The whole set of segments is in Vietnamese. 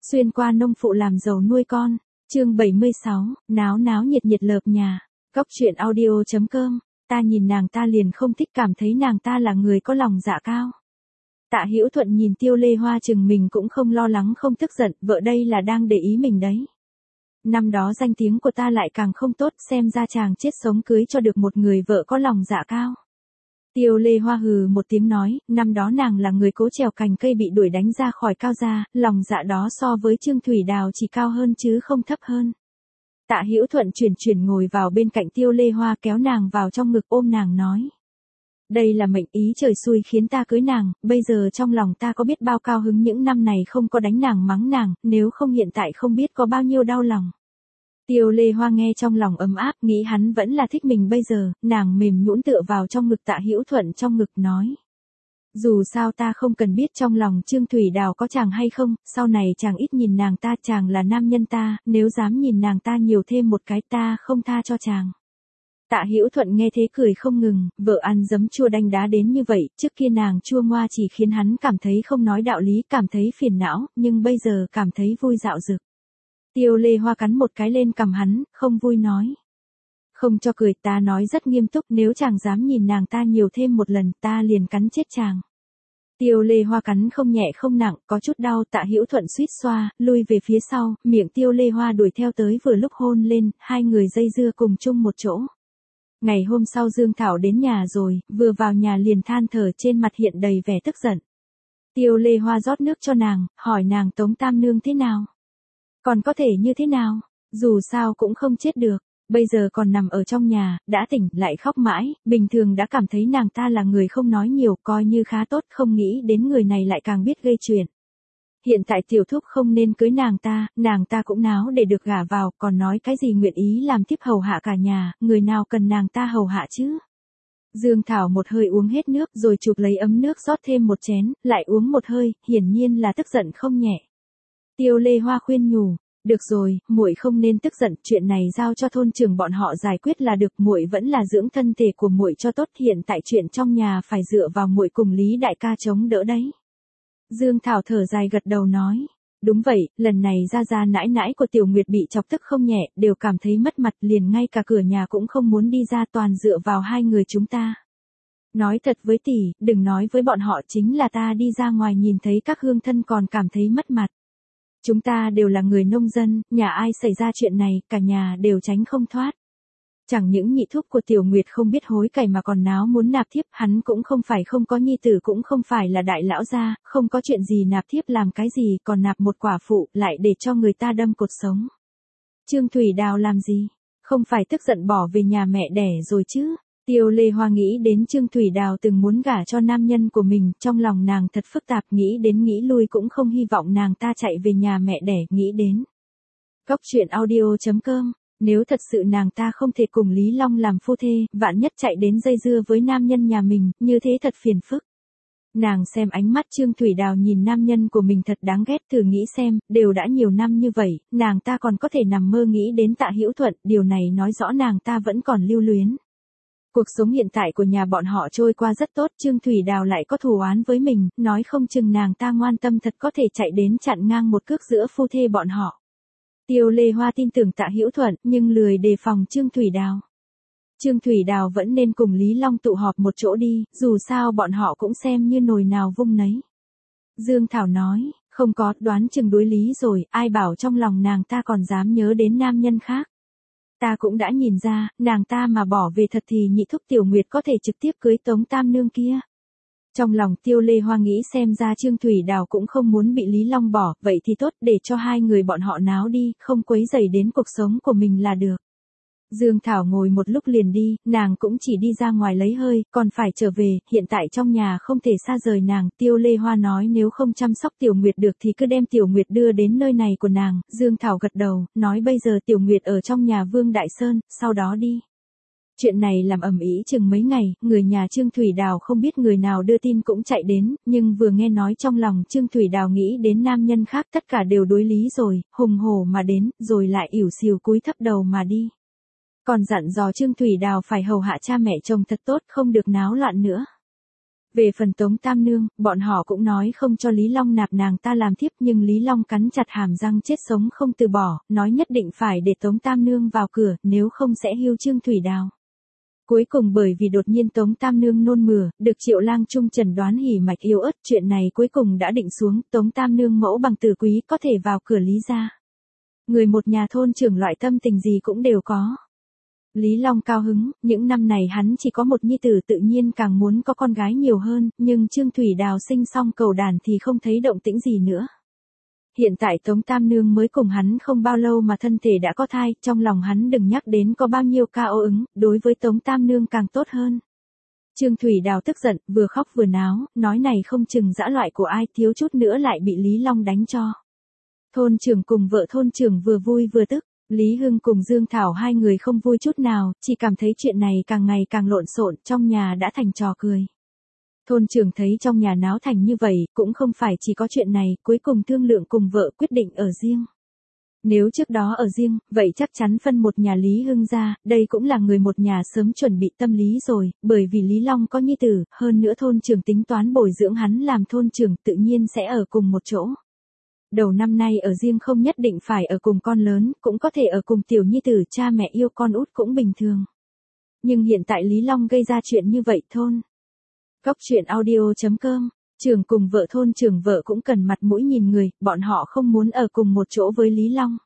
Xuyên qua nông phụ làm giàu nuôi con. Chương 76, náo náo nhiệt nhiệt lợp nhà. Góc truyện audio.com. Ta nhìn nàng ta liền không thích, cảm thấy nàng ta là người có lòng dạ cao. Tạ Hữu Thuận nhìn Tiêu Lê Hoa chừng mình cũng không lo lắng không tức giận, vợ đây là đang để ý mình đấy. Năm đó danh tiếng của ta lại càng không tốt, xem ra chàng chết sống cưới cho được một người vợ có lòng dạ cao. Tiêu Lê Hoa hừ một tiếng nói, năm đó nàng là người cố trèo cành cây bị đuổi đánh ra khỏi cao gia, lòng dạ đó so với Trương Thủy Đào chỉ cao hơn chứ không thấp hơn. Tạ Hữu Thuận chuyển ngồi vào bên cạnh Tiêu Lê Hoa, kéo nàng vào trong ngực ôm nàng nói. Đây là mệnh ý trời xui khiến ta cưới nàng, bây giờ trong lòng ta có biết bao cao hứng những năm này không có đánh nàng mắng nàng, nếu không hiện tại không biết có bao nhiêu đau lòng. Tiêu Lê Hoa nghe trong lòng ấm áp, nghĩ hắn vẫn là thích mình bây giờ, nàng mềm nhũn tựa vào trong ngực Tạ Hữu Thuận trong ngực nói. Dù sao ta không cần biết trong lòng Trương Thủy Đào có chàng hay không, sau này chàng ít nhìn nàng ta, chàng là nam nhân ta, nếu dám nhìn nàng ta nhiều thêm một cái ta không tha cho chàng. Tạ Hữu Thuận nghe thế cười không ngừng, vợ ăn giấm chua đanh đá đến như vậy, trước kia nàng chua ngoa chỉ khiến hắn cảm thấy không nói đạo lý, cảm thấy phiền não, nhưng bây giờ cảm thấy vui dạo dực. Tiêu Lê Hoa cắn một cái lên cằm hắn, không vui nói. Không cho cười, ta nói rất nghiêm túc, nếu chàng dám nhìn nàng ta nhiều thêm một lần ta liền cắn chết chàng. Tiêu Lê Hoa cắn không nhẹ không nặng, có chút đau. Tạ Hữu Thuận suýt xoa, lui về phía sau, miệng Tiêu Lê Hoa đuổi theo tới vừa lúc hôn lên, hai người dây dưa cùng chung một chỗ. Ngày hôm sau Dương Thảo đến nhà rồi, vừa vào nhà liền than thở, trên mặt hiện đầy vẻ tức giận. Tiêu Lê Hoa rót nước cho nàng, hỏi nàng Tống Tam Nương thế nào? Còn có thể như thế nào? Dù sao cũng không chết được, bây giờ còn nằm ở trong nhà, đã tỉnh lại khóc mãi, bình thường đã cảm thấy nàng ta là người không nói nhiều, coi như khá tốt, không nghĩ đến người này lại càng biết gây chuyện. Hiện tại tiểu thúc không nên cưới nàng ta cũng náo để được gả vào, còn nói cái gì nguyện ý làm tiếp hầu hạ cả nhà, người nào cần nàng ta hầu hạ chứ? Dương Thảo một hơi uống hết nước rồi chụp lấy ấm nước rót thêm một chén, lại uống một hơi, hiển nhiên là tức giận không nhẹ. Tiêu Lê Hoa khuyên nhủ, được rồi, muội không nên tức giận, chuyện này giao cho thôn trưởng bọn họ giải quyết là được, muội vẫn là dưỡng thân thể của muội cho tốt, hiện tại chuyện trong nhà phải dựa vào muội cùng Lý đại ca chống đỡ đấy. Dương Thảo thở dài gật đầu nói, đúng vậy, lần này gia nãi nãi của Tiểu Nguyệt bị chọc tức không nhẹ, đều cảm thấy mất mặt, liền ngay cả cửa nhà cũng không muốn đi ra, toàn dựa vào hai người chúng ta. Nói thật với tỷ, đừng nói với bọn họ, chính là ta đi ra ngoài nhìn thấy các hương thân còn cảm thấy mất mặt. Chúng ta đều là người nông dân, nhà ai xảy ra chuyện này, cả nhà đều tránh không thoát. Chẳng những nhị thúc của Tiểu Nguyệt không biết hối cải mà còn náo muốn nạp thiếp, hắn cũng không phải không có nhi tử, cũng không phải là đại lão gia, không có chuyện gì nạp thiếp làm cái gì, còn nạp một quả phụ, lại để cho người ta đâm cột sống. Trương Thủy Đào làm gì? Không phải tức giận bỏ về nhà mẹ đẻ rồi chứ? Tiêu Lê Hoa nghĩ đến Trương Thủy Đào từng muốn gả cho nam nhân của mình, trong lòng nàng thật phức tạp, nghĩ đến nghĩ lui cũng không hy vọng nàng ta chạy về nhà mẹ đẻ, nghĩ đến. Góc truyện audio.com. Nếu thật sự nàng ta không thể cùng Lý Long làm phu thê, vạn nhất chạy đến dây dưa với nam nhân nhà mình, như thế thật phiền phức. Nàng xem ánh mắt Trương Thủy Đào nhìn nam nhân của mình thật đáng ghét, thử nghĩ xem, đều đã nhiều năm như vậy, nàng ta còn có thể nằm mơ nghĩ đến Tạ Hữu Thuận, điều này nói rõ nàng ta vẫn còn lưu luyến. Cuộc sống hiện tại của nhà bọn họ trôi qua rất tốt, Trương Thủy Đào lại có thù oán với mình, nói không chừng nàng ta ngoan tâm thật có thể chạy đến chặn ngang một cước giữa phu thê bọn họ. Tiêu Lê Hoa tin tưởng Tạ Hữu Thuận, nhưng lười đề phòng Trương Thủy Đào. Trương Thủy Đào vẫn nên cùng Lý Long tụ họp một chỗ đi, dù sao bọn họ cũng xem như nồi nào vung nấy. Dương Thảo nói, không có, đoán chừng đối lý rồi, ai bảo trong lòng nàng ta còn dám nhớ đến nam nhân khác. Ta cũng đã nhìn ra, nàng ta mà bỏ về thật thì nhị thúc Tiểu Nguyệt có thể trực tiếp cưới Tống Tam Nương kia. Trong lòng Tiêu Lê Hoa nghĩ xem ra Trương Thủy Đào cũng không muốn bị Lý Long bỏ, vậy thì tốt, để cho hai người bọn họ náo đi, không quấy rầy đến cuộc sống của mình là được. Dương Thảo ngồi một lúc liền đi, nàng cũng chỉ đi ra ngoài lấy hơi, còn phải trở về, hiện tại trong nhà không thể xa rời nàng. Tiêu Lê Hoa nói nếu không chăm sóc Tiểu Nguyệt được thì cứ đem Tiểu Nguyệt đưa đến nơi này của nàng. Dương Thảo gật đầu, nói bây giờ Tiểu Nguyệt ở trong nhà Vương Đại Sơn, sau đó đi. Chuyện này làm ầm ĩ chừng mấy ngày, người nhà Trương Thủy Đào không biết người nào đưa tin cũng chạy đến, nhưng vừa nghe nói trong lòng Trương Thủy Đào nghĩ đến nam nhân khác, tất cả đều đối lý rồi, hùng hổ mà đến, rồi lại ỉu xìu cúi thấp đầu mà đi. Còn dặn dò Trương Thủy Đào phải hầu hạ cha mẹ chồng thật tốt, không được náo loạn nữa. Về phần Tống Tam Nương, bọn họ cũng nói không cho Lý Long nạp nàng ta làm thiếp, nhưng Lý Long cắn chặt hàm răng chết sống không từ bỏ, nói nhất định phải để Tống Tam Nương vào cửa, nếu không sẽ hưu Trương Thủy Đào. Cuối cùng bởi vì đột nhiên Tống Tam Nương nôn mửa, được Triệu Lang Trung chẩn đoán hỉ mạch yếu ớt, chuyện này cuối cùng đã định xuống, Tống Tam Nương mẫu bằng tử quý có thể vào cửa Lý gia. Người một nhà thôn trưởng loại tâm tình gì cũng đều có. Lý Long cao hứng, những năm này hắn chỉ có một nhi tử tự nhiên càng muốn có con gái nhiều hơn, nhưng Trương Thủy Đào sinh xong cầu đàn thì không thấy động tĩnh gì nữa. Hiện tại Tống Tam Nương mới cùng hắn không bao lâu mà thân thể đã có thai, trong lòng hắn đừng nhắc đến có bao nhiêu ca ô ứng, đối với Tống Tam Nương càng tốt hơn. Trương Thủy Đào tức giận, vừa khóc vừa náo, nói này không chừng dã loại của ai, thiếu chút nữa lại bị Lý Long đánh cho. Thôn trưởng cùng vợ thôn trưởng vừa vui vừa tức. Lý Hưng cùng Dương Thảo hai người không vui chút nào, chỉ cảm thấy chuyện này càng ngày càng lộn xộn, trong nhà đã thành trò cười. Thôn trưởng thấy trong nhà náo thành như vậy, cũng không phải chỉ có chuyện này, cuối cùng thương lượng cùng vợ quyết định ở riêng. Nếu trước đó ở riêng, vậy chắc chắn phân một nhà Lý Hưng ra, đây cũng là người một nhà sớm chuẩn bị tâm lý rồi, bởi vì Lý Long có nhi tử, hơn nữa thôn trưởng tính toán bồi dưỡng hắn làm thôn trưởng tự nhiên sẽ ở cùng một chỗ. Đầu năm nay ở riêng không nhất định phải ở cùng con lớn, cũng có thể ở cùng tiểu nhi tử, cha mẹ yêu con út cũng bình thường. Nhưng hiện tại Lý Long gây ra chuyện như vậy thôn. Góc truyện audio.com, trưởng cùng vợ thôn trưởng vợ cũng cần mặt mũi nhìn người, bọn họ không muốn ở cùng một chỗ với Lý Long.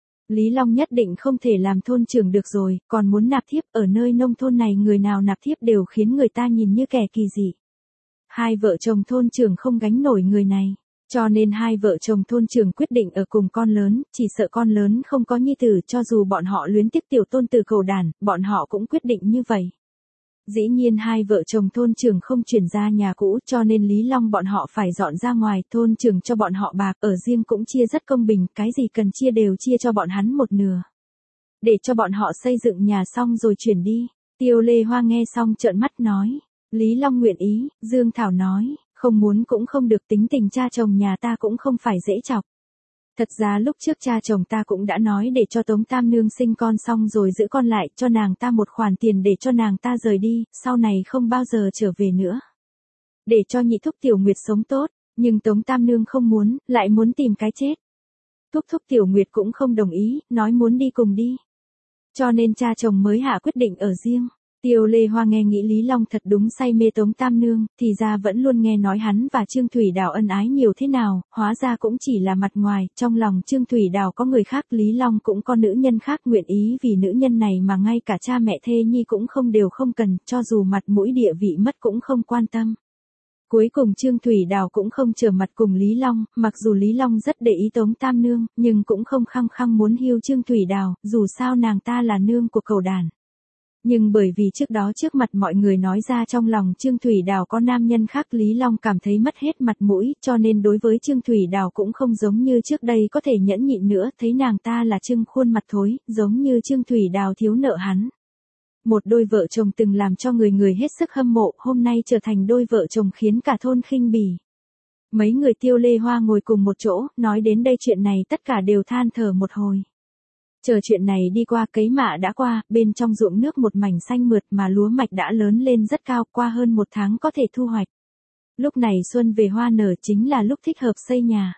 Lý Long nhất định không thể làm thôn trưởng được rồi, còn muốn nạp thiếp, ở nơi nông thôn này người nào nạp thiếp đều khiến người ta nhìn như kẻ kỳ dị. Hai vợ chồng thôn trưởng không gánh nổi người này. Cho nên hai vợ chồng thôn trưởng quyết định ở cùng con lớn, chỉ sợ con lớn không có nhi tử, cho dù bọn họ luyến tiếc tiểu tôn tử cầu đàn, bọn họ cũng quyết định như vậy. Dĩ nhiên hai vợ chồng thôn trưởng không chuyển ra nhà cũ, cho nên Lý Long bọn họ phải dọn ra ngoài, thôn trưởng cho bọn họ bạc, ở riêng cũng chia rất công bình, cái gì cần chia đều chia cho bọn hắn một nửa. Để cho bọn họ xây dựng nhà xong rồi chuyển đi. Tiêu Lê Hoa nghe xong trợn mắt nói. Lý Long nguyện ý, Dương Thảo nói. Không muốn cũng không được, tính tình cha chồng nhà ta cũng không phải dễ chọc. Thật ra lúc trước cha chồng ta cũng đã nói để cho Tống Tam Nương sinh con xong rồi giữ con lại, cho nàng ta một khoản tiền để cho nàng ta rời đi, sau này không bao giờ trở về nữa. Để cho nhị thúc Tiểu Nguyệt sống tốt, nhưng Tống Tam Nương không muốn, lại muốn tìm cái chết. Thúc thúc Tiểu Nguyệt cũng không đồng ý, nói muốn đi cùng đi. Cho nên cha chồng mới hạ quyết định ở riêng. Tiêu Lê Hoa nghe nghĩ Lý Long thật đúng say mê Tống Tam Nương, thì ra vẫn luôn nghe nói hắn và Trương Thủy Đào ân ái nhiều thế nào, hóa ra cũng chỉ là mặt ngoài, trong lòng Trương Thủy Đào có người khác, Lý Long cũng có nữ nhân khác, nguyện ý vì nữ nhân này mà ngay cả cha mẹ thê nhi cũng không đều không cần, cho dù mặt mũi địa vị mất cũng không quan tâm. Cuối cùng Trương Thủy Đào cũng không trở mặt cùng Lý Long, mặc dù Lý Long rất để ý Tống Tam Nương, nhưng cũng không khăng khăng muốn hưu Trương Thủy Đào, dù sao nàng ta là nương của cầu đàn. Nhưng bởi vì trước đó trước mặt mọi người nói ra trong lòng Trương Thủy Đào có nam nhân khác, Lý Long cảm thấy mất hết mặt mũi, cho nên đối với Trương Thủy Đào cũng không giống như trước đây có thể nhẫn nhịn nữa, thấy nàng ta là trưng khuôn mặt thối, giống như Trương Thủy Đào thiếu nợ hắn. Một đôi vợ chồng từng làm cho người hết sức hâm mộ, hôm nay trở thành đôi vợ chồng khiến cả thôn khinh bỉ. Mấy người Tiêu Lê Hoa ngồi cùng một chỗ, nói đến đây chuyện này tất cả đều than thở một hồi. Chờ chuyện này đi qua, cấy mạ đã qua, bên trong ruộng nước một mảnh xanh mượt mà lúa mạch đã lớn lên rất cao, qua hơn một tháng có thể thu hoạch. Lúc này xuân về hoa nở chính là lúc thích hợp xây nhà.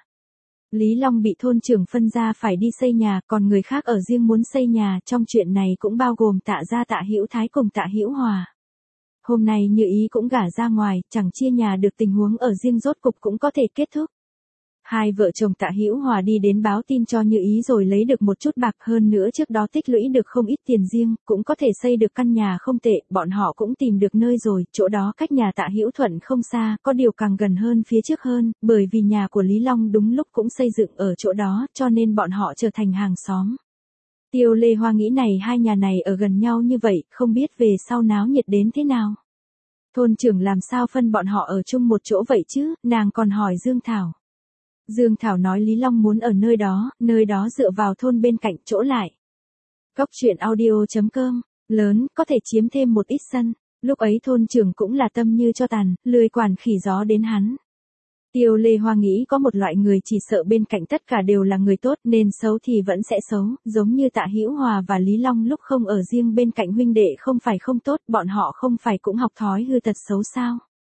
Lý Long bị thôn trưởng phân ra phải đi xây nhà, còn người khác ở riêng muốn xây nhà, trong chuyện này cũng bao gồm Tạ gia Tạ Hữu Thái cùng Tạ Hữu Hòa. Hôm nay Như Ý cũng gả ra ngoài, chẳng chia nhà được, tình huống ở riêng rốt cục cũng có thể kết thúc. Hai vợ chồng Tạ Hữu Hòa đi đến báo tin cho Như Ý rồi lấy được một chút bạc, hơn nữa trước đó tích lũy được không ít tiền riêng, cũng có thể xây được căn nhà không tệ, bọn họ cũng tìm được nơi rồi, chỗ đó cách nhà Tạ Hữu Thuận không xa, có điều càng gần hơn phía trước hơn, bởi vì nhà của Lý Long đúng lúc cũng xây dựng ở chỗ đó, cho nên bọn họ trở thành hàng xóm. Tiêu Lê Hoa nghĩ này hai nhà này ở gần nhau như vậy, không biết về sau náo nhiệt đến thế nào. Thôn trưởng làm sao phân bọn họ ở chung một chỗ vậy chứ, nàng còn hỏi Dương Thảo. Dương Thảo nói Lý Long muốn ở nơi đó dựa vào thôn bên cạnh chỗ lại. Góc truyện audio.com, lớn, có thể chiếm thêm một ít sân, lúc ấy thôn trưởng cũng là tâm như cho tàn, lười quản khỉ gió đến hắn. Tiêu Lê Hoa nghĩ có một loại người chỉ sợ bên cạnh tất cả đều là người tốt nên xấu thì vẫn sẽ xấu, giống như Tạ Hữu Hòa và Lý Long lúc không ở riêng bên cạnh huynh đệ không phải không tốt, bọn họ không phải cũng học thói hư tật xấu sao.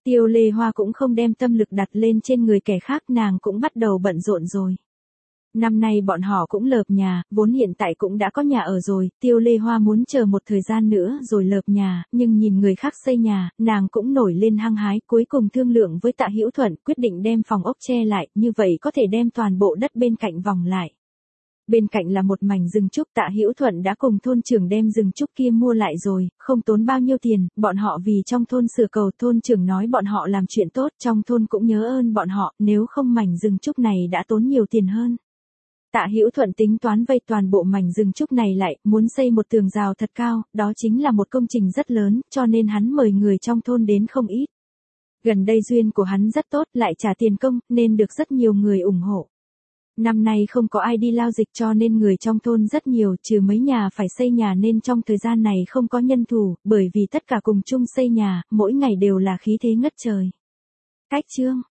Tiêu Lê Hoa cũng không đem tâm lực đặt lên trên người kẻ khác, nàng cũng bắt đầu bận rộn rồi. Năm nay bọn họ cũng lợp nhà, vốn hiện tại cũng đã có nhà ở rồi, Tiêu Lê Hoa muốn chờ một thời gian nữa rồi lợp nhà, nhưng nhìn người khác xây nhà, nàng cũng nổi lên hăng hái, cuối cùng thương lượng với Tạ Hữu Thuận, quyết định đem phòng ốc che lại, như vậy có thể đem toàn bộ đất bên cạnh vòng lại. Bên cạnh là một mảnh rừng trúc, Tạ Hữu Thuận đã cùng thôn trưởng đem rừng trúc kia mua lại rồi, không tốn bao nhiêu tiền, bọn họ vì trong thôn sửa cầu, thôn trưởng nói bọn họ làm chuyện tốt, trong thôn cũng nhớ ơn bọn họ, nếu không mảnh rừng trúc này đã tốn nhiều tiền hơn. Tạ Hữu Thuận tính toán vây toàn bộ mảnh rừng trúc này lại, muốn xây một tường rào thật cao, đó chính là một công trình rất lớn, cho nên hắn mời người trong thôn đến không ít. Gần đây duyên của hắn rất tốt, lại trả tiền công, nên được rất nhiều người ủng hộ. Năm nay không có ai đi lao dịch cho nên người trong thôn rất nhiều, trừ mấy nhà phải xây nhà nên trong thời gian này không có nhân thủ, bởi vì tất cả cùng chung xây nhà, mỗi ngày đều là khí thế ngất trời. Cách chương